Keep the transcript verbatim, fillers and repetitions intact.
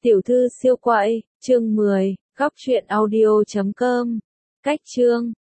Tiểu thư siêu quậy, chương mười, góc truyện audio chấm com. Cách chương